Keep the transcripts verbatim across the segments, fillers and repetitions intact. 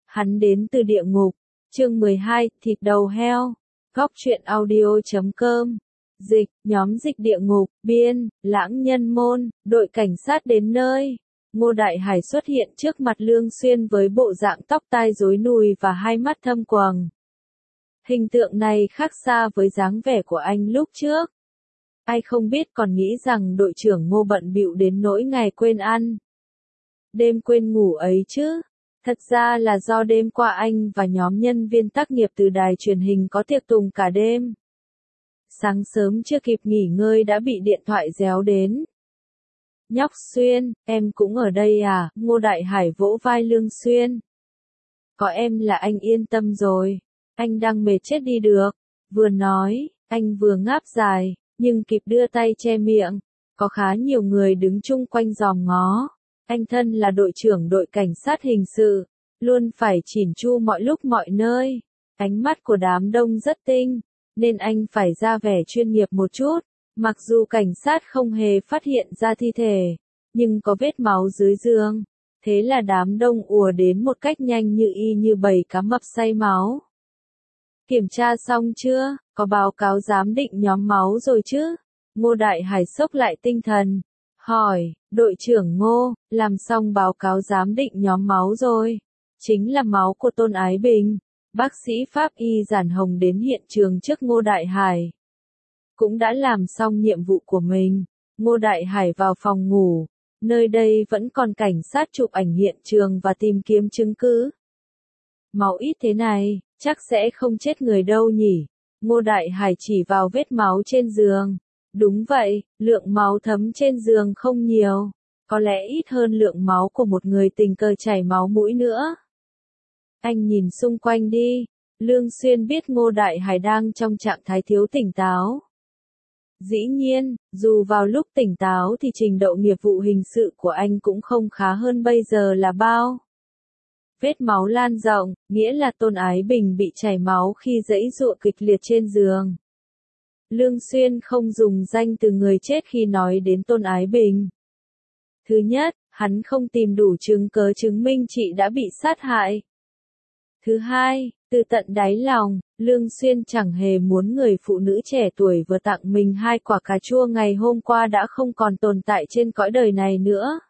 Hắn đến từ địa ngục. Chương mười hai, thịt đầu heo. Góc truyện audio chấm com. Dịch, nhóm dịch địa ngục, biên, lãng nhân môn, đội cảnh sát đến nơi. Ngô Đại Hải xuất hiện trước mặt Lương Xuyên với bộ dạng tóc tai rối nùi và hai mắt thâm quầng. Hình tượng này khác xa với dáng vẻ của anh lúc trước. Ai không biết còn nghĩ rằng đội trưởng Ngô bận bịu đến nỗi ngày quên ăn, đêm quên ngủ ấy chứ. Thật ra là do đêm qua anh và nhóm nhân viên tác nghiệp từ đài truyền hình có tiệc tùng cả đêm. Sáng sớm chưa kịp nghỉ ngơi đã bị điện thoại réo đến. Nhóc Xuyên, em cũng ở đây à? Ngô Đại Hải vỗ vai Lương Xuyên. Có em là anh yên tâm rồi. Anh đang mệt chết đi được. Vừa nói, anh vừa ngáp dài, nhưng kịp đưa tay che miệng. Có khá nhiều người đứng chung quanh dòm ngó. Anh thân là đội trưởng đội cảnh sát hình sự, luôn phải chỉn chu mọi lúc mọi nơi. Ánh mắt của đám đông rất tinh, nên anh phải ra vẻ chuyên nghiệp một chút. Mặc dù cảnh sát không hề phát hiện ra thi thể, nhưng có vết máu dưới giường. Thế là đám đông ùa đến một cách nhanh như y như bầy cá mập say máu. Kiểm tra xong chưa? Có báo cáo giám định nhóm máu rồi chứ? Ngô Đại Hải xốc lại tinh thần. Hỏi, đội trưởng Ngô, làm xong báo cáo giám định nhóm máu rồi. Chính là máu của Tôn Ái Bình. Bác sĩ Pháp Y Giản Hồng đến hiện trường trước Ngô Đại Hải. Cũng đã làm xong nhiệm vụ của mình. Ngô Đại Hải vào phòng ngủ. Nơi đây vẫn còn cảnh sát chụp ảnh hiện trường và tìm kiếm chứng cứ. Máu ít thế này, chắc sẽ không chết người đâu nhỉ. Ngô Đại Hải chỉ vào vết máu trên giường. Đúng vậy, lượng máu thấm trên giường không nhiều. Có lẽ ít hơn lượng máu của một người tình cờ chảy máu mũi nữa. Anh nhìn xung quanh đi. Lương Xuyên biết Ngô Đại Hải đang trong trạng thái thiếu tỉnh táo. Dĩ nhiên, dù vào lúc tỉnh táo thì trình độ nghiệp vụ hình sự của anh cũng không khá hơn bây giờ là bao. Vết máu lan rộng, nghĩa là Tôn Ái Bình bị chảy máu khi giãy giụa kịch liệt trên giường. Lương Xuyên không dùng danh từ người chết khi nói đến Tôn Ái Bình. Thứ nhất, hắn không tìm đủ chứng cớ chứng minh chị đã bị sát hại. Thứ hai, từ tận đáy lòng, Lương Xuyên chẳng hề muốn người phụ nữ trẻ tuổi vừa tặng mình hai quả cà chua ngày hôm qua đã không còn tồn tại trên cõi đời này nữa.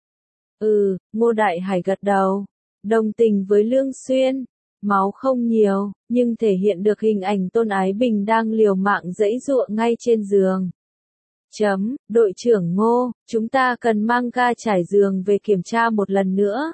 Ừ, Ngô Đại Hải gật đầu, đồng tình với Lương Xuyên. Máu không nhiều, nhưng thể hiện được hình ảnh Tôn Ái Bình đang liều mạng giãy giụa ngay trên giường. Chấm, đội trưởng Ngô, chúng ta cần mang ga trải giường về kiểm tra một lần nữa.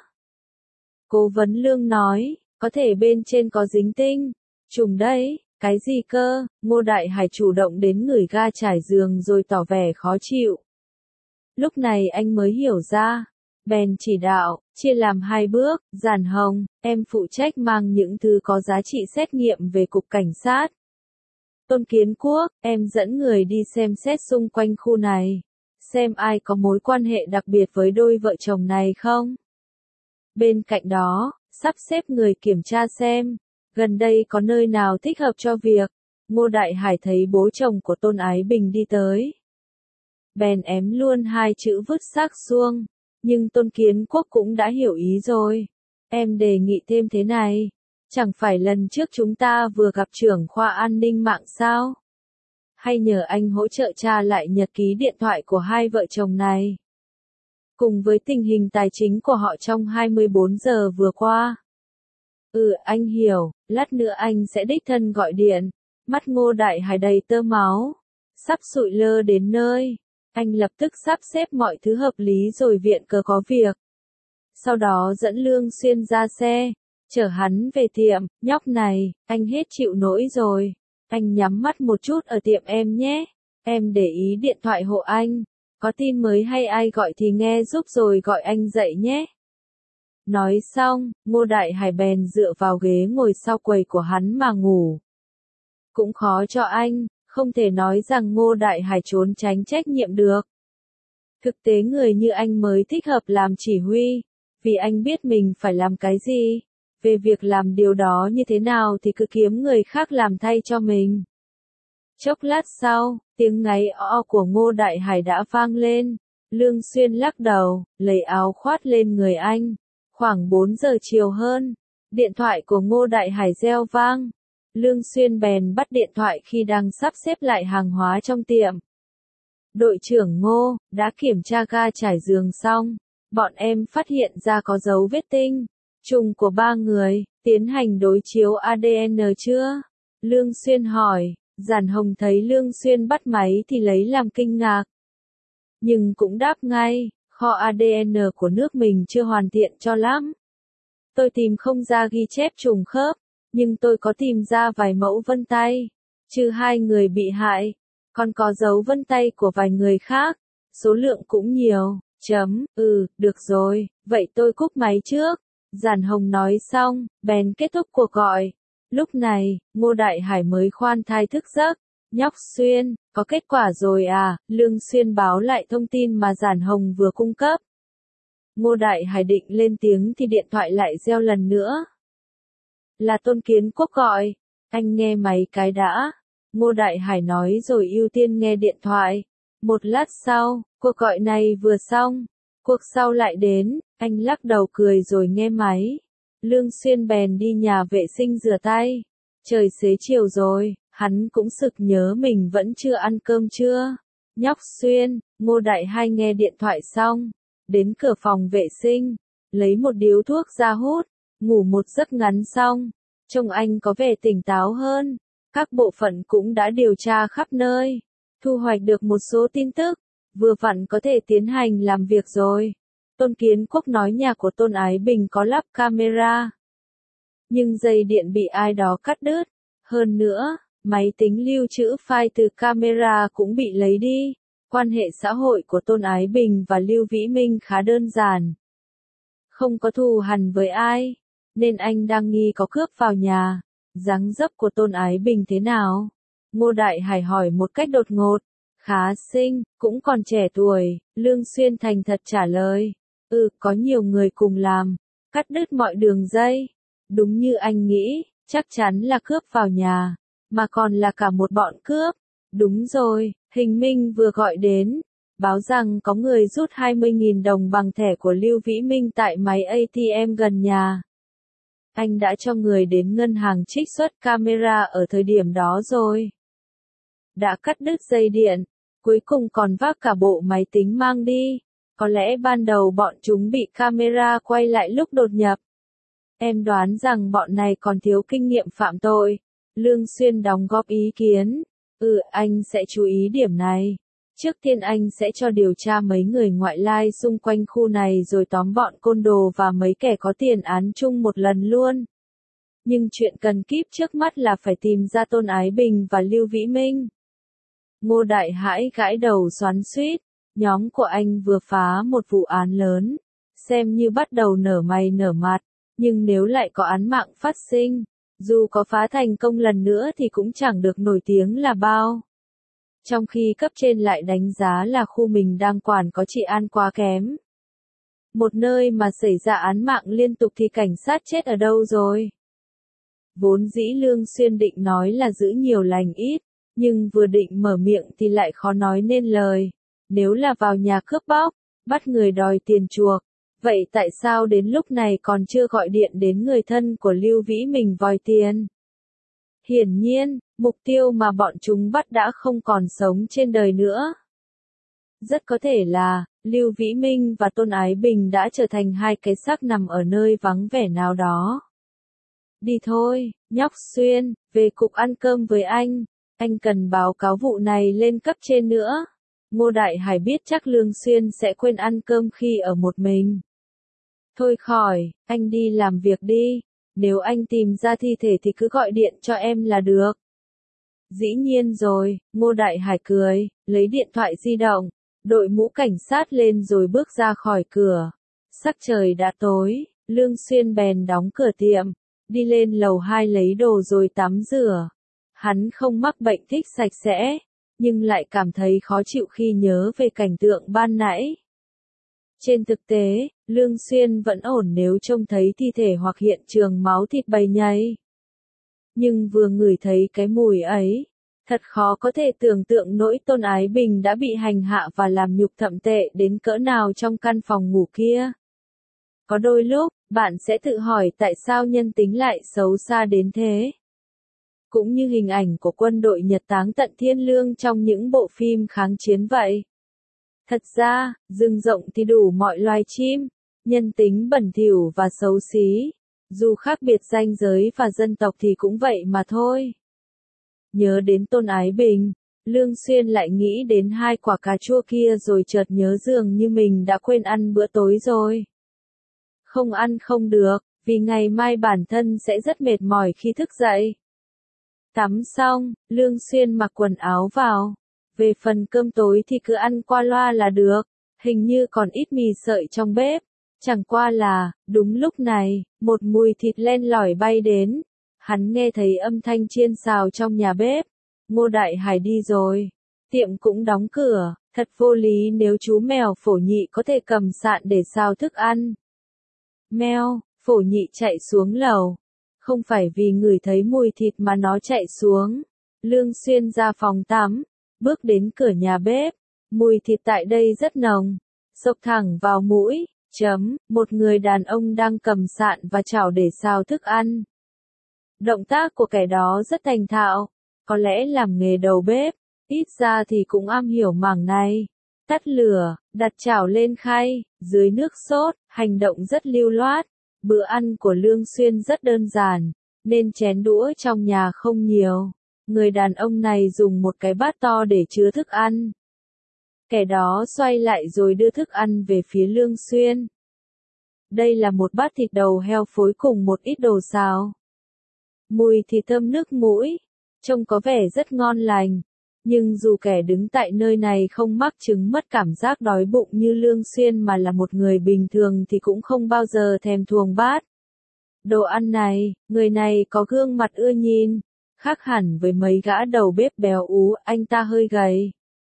Cố vấn Lương nói, có thể bên trên có dính tinh. Trùng đấy, cái gì cơ? Ngô Đại Hải chủ động đến ngửi ga trải giường rồi tỏ vẻ khó chịu. Lúc này anh mới hiểu ra. Bèn chỉ đạo, chia làm hai bước. Giản Hồng, em phụ trách mang những thứ có giá trị xét nghiệm về cục cảnh sát. Tôn Kiến Quốc, em dẫn người đi xem xét xung quanh khu này. Xem ai có mối quan hệ đặc biệt với đôi vợ chồng này không? Bên cạnh đó, sắp xếp người kiểm tra xem, gần đây có nơi nào thích hợp cho việc. Ngô Đại Hải thấy bố chồng của Tôn Ái Bình đi tới. Bèn ém luôn hai chữ vứt xác xuông. Nhưng Tôn Kiến Quốc cũng đã hiểu ý rồi. Em đề nghị thêm thế này. Chẳng phải lần trước chúng ta vừa gặp trưởng khoa an ninh mạng sao? Hay nhờ anh hỗ trợ tra lại nhật ký điện thoại của hai vợ chồng này. Cùng với tình hình tài chính của họ trong hai mươi bốn giờ vừa qua. Ừ, anh hiểu, lát nữa anh sẽ đích thân gọi điện. Mắt Ngô Đại Hải đầy tơ máu. Sắp sụi lơ đến nơi. Anh lập tức sắp xếp mọi thứ hợp lý rồi viện cớ có việc. Sau đó dẫn Lương Xuyên ra xe, chở hắn về tiệm. Nhóc này, anh hết chịu nổi rồi. Anh nhắm mắt một chút ở tiệm em nhé. Em để ý điện thoại hộ anh. Có tin mới hay ai gọi thì nghe giúp rồi gọi anh dậy nhé. Nói xong, Ngô Đại Hải bèn dựa vào ghế ngồi sau quầy của hắn mà ngủ. Cũng khó cho anh. Không thể nói rằng Ngô Đại Hải trốn tránh trách nhiệm được. Thực tế người như anh mới thích hợp làm chỉ huy, vì anh biết mình phải làm cái gì. Về việc làm điều đó như thế nào thì cứ kiếm người khác làm thay cho mình. Chốc lát sau, tiếng ngáy o của Ngô Đại Hải đã vang lên. Lương Xuyên lắc đầu, lấy áo khoác lên người anh. Khoảng bốn giờ chiều hơn, Điện thoại của Ngô Đại Hải reo vang. Lương Xuyên bèn bắt điện thoại khi đang sắp xếp lại hàng hóa trong tiệm. Đội trưởng Ngô, đã kiểm tra ga trải giường xong. Bọn em phát hiện ra có dấu vết tinh trùng của ba người, tiến hành đối chiếu a đê en chưa? Lương Xuyên hỏi. Giản Hồng thấy Lương Xuyên bắt máy thì lấy làm kinh ngạc. Nhưng cũng đáp ngay, kho a đê en của nước mình chưa hoàn thiện cho lắm. Tôi tìm không ra ghi chép trùng khớp, nhưng tôi có tìm ra vài mẫu vân tay. Trừ hai người bị hại, còn có dấu vân tay của vài người khác, số lượng cũng nhiều. Chấm, ừ, được rồi, vậy tôi cúp máy trước. Giản Hồng nói xong, bèn kết thúc cuộc gọi. Lúc này, Ngô Đại Hải mới khoan thai thức giấc. Nhóc Xuyên, có kết quả rồi à? Lương Xuyên báo lại thông tin mà Giản Hồng vừa cung cấp. Ngô Đại Hải định lên tiếng thì điện thoại lại reo lần nữa. Là Tôn Kiến Quốc gọi. Anh nghe máy cái đã. Ngô Đại Hải nói rồi ưu tiên nghe điện thoại. Một lát sau, cuộc gọi này vừa xong, cuộc sau lại đến, anh lắc đầu cười rồi nghe máy. Lương Xuyên bèn đi nhà vệ sinh rửa tay. Trời xế chiều rồi, hắn cũng sực nhớ mình vẫn chưa ăn cơm trưa. Nhóc Xuyên, Ngô Đại Hải nghe điện thoại xong, đến cửa phòng vệ sinh, lấy một điếu thuốc ra hút, ngủ một giấc ngắn xong, trông anh có vẻ tỉnh táo hơn. Các bộ phận cũng đã điều tra khắp nơi, thu hoạch được một số tin tức, vừa vặn có thể tiến hành làm việc rồi. Tôn Kiến Quốc nói nhà của Tôn Ái Bình có lắp camera, nhưng dây điện bị ai đó cắt đứt. Hơn nữa, máy tính lưu trữ file từ camera cũng bị lấy đi. Quan hệ xã hội của Tôn Ái Bình và Lưu Vĩ Minh khá đơn giản. Không có thù hằn với ai, nên anh đang nghi có cướp vào nhà. Dáng dấp của Tôn Ái Bình thế nào? Ngô Đại Hải hỏi một cách đột ngột. Khá xinh, cũng còn trẻ tuổi. Lương Xuyên thành thật trả lời. Ừ, có nhiều người cùng làm, cắt đứt mọi đường dây. Đúng như anh nghĩ, chắc chắn là cướp vào nhà, mà còn là cả một bọn cướp. Đúng rồi, Hình Minh vừa gọi đến, báo rằng có người rút hai mươi nghìn đồng bằng thẻ của Lưu Vĩ Minh tại máy a tê em gần nhà. Anh đã cho người đến ngân hàng trích xuất camera ở thời điểm đó rồi. Đã cắt đứt dây điện, cuối cùng còn vác cả bộ máy tính mang đi. Có lẽ ban đầu bọn chúng bị camera quay lại lúc đột nhập. Em đoán rằng bọn này còn thiếu kinh nghiệm phạm tội. Lương Xuyên đóng góp ý kiến. Ừ, anh sẽ chú ý điểm này. Trước tiên anh sẽ cho điều tra mấy người ngoại lai xung quanh khu này rồi tóm bọn côn đồ và mấy kẻ có tiền án chung một lần luôn. Nhưng chuyện cần kíp trước mắt là phải tìm ra Tôn Ái Bình và Lưu Vĩ Minh. Ngô Đại Hải gãi đầu xoắn xuýt. Nhóm của anh vừa phá một vụ án lớn, xem như bắt đầu nở mày nở mặt, nhưng nếu lại có án mạng phát sinh, dù có phá thành công lần nữa thì cũng chẳng được nổi tiếng là bao. Trong khi cấp trên lại đánh giá là khu mình đang quản có trị an quá kém. Một nơi mà xảy ra án mạng liên tục thì cảnh sát chết ở đâu rồi? Vốn dĩ Lương Xuyên định nói là giữ nhiều lành ít, nhưng vừa định mở miệng thì lại khó nói nên lời. Nếu là vào nhà cướp bóc, bắt người đòi tiền chuộc, vậy tại sao đến lúc này còn chưa gọi điện đến người thân của Lưu Vĩ Minh vòi tiền? Hiển nhiên, mục tiêu mà bọn chúng bắt đã không còn sống trên đời nữa. Rất có thể là, Lưu Vĩ Minh và Tôn Ái Bình đã trở thành hai cái xác nằm ở nơi vắng vẻ nào đó. Đi thôi, nhóc Xuyên, về cục ăn cơm với anh, anh cần báo cáo vụ này lên cấp trên nữa. Ngô Đại Hải biết chắc Lương Xuyên sẽ quên ăn cơm khi ở một mình. Thôi khỏi, anh đi làm việc đi, nếu anh tìm ra thi thể thì cứ gọi điện cho em là được. Dĩ nhiên rồi, Ngô Đại Hải cười, lấy điện thoại di động, đội mũ cảnh sát lên rồi bước ra khỏi cửa. Sắc trời đã tối, Lương Xuyên bèn đóng cửa tiệm, đi lên lầu hai lấy đồ rồi tắm rửa. Hắn không mắc bệnh thích sạch sẽ, nhưng lại cảm thấy khó chịu khi nhớ về cảnh tượng ban nãy. Trên thực tế, Lương Xuyên vẫn ổn nếu trông thấy thi thể hoặc hiện trường máu thịt bầy nhầy. Nhưng vừa ngửi thấy cái mùi ấy, thật khó có thể tưởng tượng nỗi Tôn Ái Bình đã bị hành hạ và làm nhục thậm tệ đến cỡ nào trong căn phòng ngủ kia. Có đôi lúc, bạn sẽ tự hỏi tại sao nhân tính lại xấu xa đến thế. Cũng như hình ảnh của quân đội Nhật táng tận thiên lương trong những bộ phim kháng chiến vậy. Thật ra, rừng rộng thì đủ mọi loài chim, nhân tính bẩn thỉu và xấu xí, dù khác biệt ranh giới và dân tộc thì cũng vậy mà thôi. Nhớ đến Tôn Ái Bình, Lương Xuyên lại nghĩ đến hai quả cà chua kia rồi chợt nhớ dường như mình đã quên ăn bữa tối rồi. Không ăn không được, vì ngày mai bản thân sẽ rất mệt mỏi khi thức dậy. Tắm xong, Lương Xuyên mặc quần áo vào. Về phần cơm tối thì cứ ăn qua loa là được, hình như còn ít mì sợi trong bếp. Chẳng qua là, đúng lúc này, một mùi thịt len lỏi bay đến. Hắn nghe thấy âm thanh chiên xào trong nhà bếp. Ngô Đại Hải đi rồi. Tiệm cũng đóng cửa, thật vô lý nếu chú mèo Phổ Nhị có thể cầm sạn để xào thức ăn. Mèo, Phổ Nhị chạy xuống lầu. Không phải vì ngửi thấy mùi thịt mà nó chạy xuống. Lương Xuyên ra phòng tắm, bước đến cửa nhà bếp. Mùi thịt tại đây rất nồng, xộc thẳng vào mũi. Chấm, một người đàn ông đang cầm sạn và chảo để xào thức ăn. Động tác của kẻ đó rất thành thạo, có lẽ làm nghề đầu bếp, ít ra thì cũng am hiểu mảng này. Tắt lửa, đặt chảo lên khay, dưới nước sốt, hành động rất lưu loát. Bữa ăn của Lương Xuyên rất đơn giản, nên chén đũa trong nhà không nhiều. Người đàn ông này dùng một cái bát to để chứa thức ăn. Kẻ đó xoay lại rồi đưa thức ăn về phía Lương Xuyên. Đây là một bát thịt đầu heo phối cùng một ít đồ xào. Mùi thì thơm nước mũi, trông có vẻ rất ngon lành. Nhưng dù kẻ đứng tại nơi này không mắc chứng mất cảm giác đói bụng như Lương Xuyên mà là một người bình thường thì cũng không bao giờ thèm thuồng bát. Đồ ăn này, người này có gương mặt ưa nhìn, khác hẳn với mấy gã đầu bếp béo ú, anh ta hơi gầy.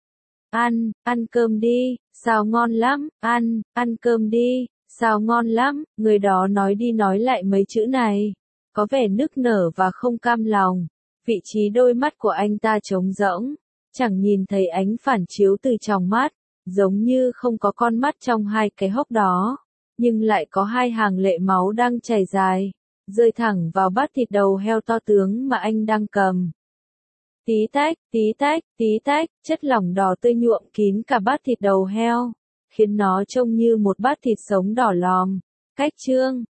Ăn, ăn cơm đi, xào ngon lắm, ăn, ăn cơm đi, xào ngon lắm, người đó nói đi nói lại mấy chữ này, có vẻ nức nở và không cam lòng. Vị trí đôi mắt của anh ta trống rỗng, chẳng nhìn thấy ánh phản chiếu từ trong mắt, giống như không có con mắt trong hai cái hốc đó, nhưng lại có hai hàng lệ máu đang chảy dài, rơi thẳng vào bát thịt đầu heo to tướng mà anh đang cầm. Tí tách, tí tách, tí tách, chất lỏng đỏ tươi nhuộm kín cả bát thịt đầu heo, khiến nó trông như một bát thịt sống đỏ lòm. Cách chương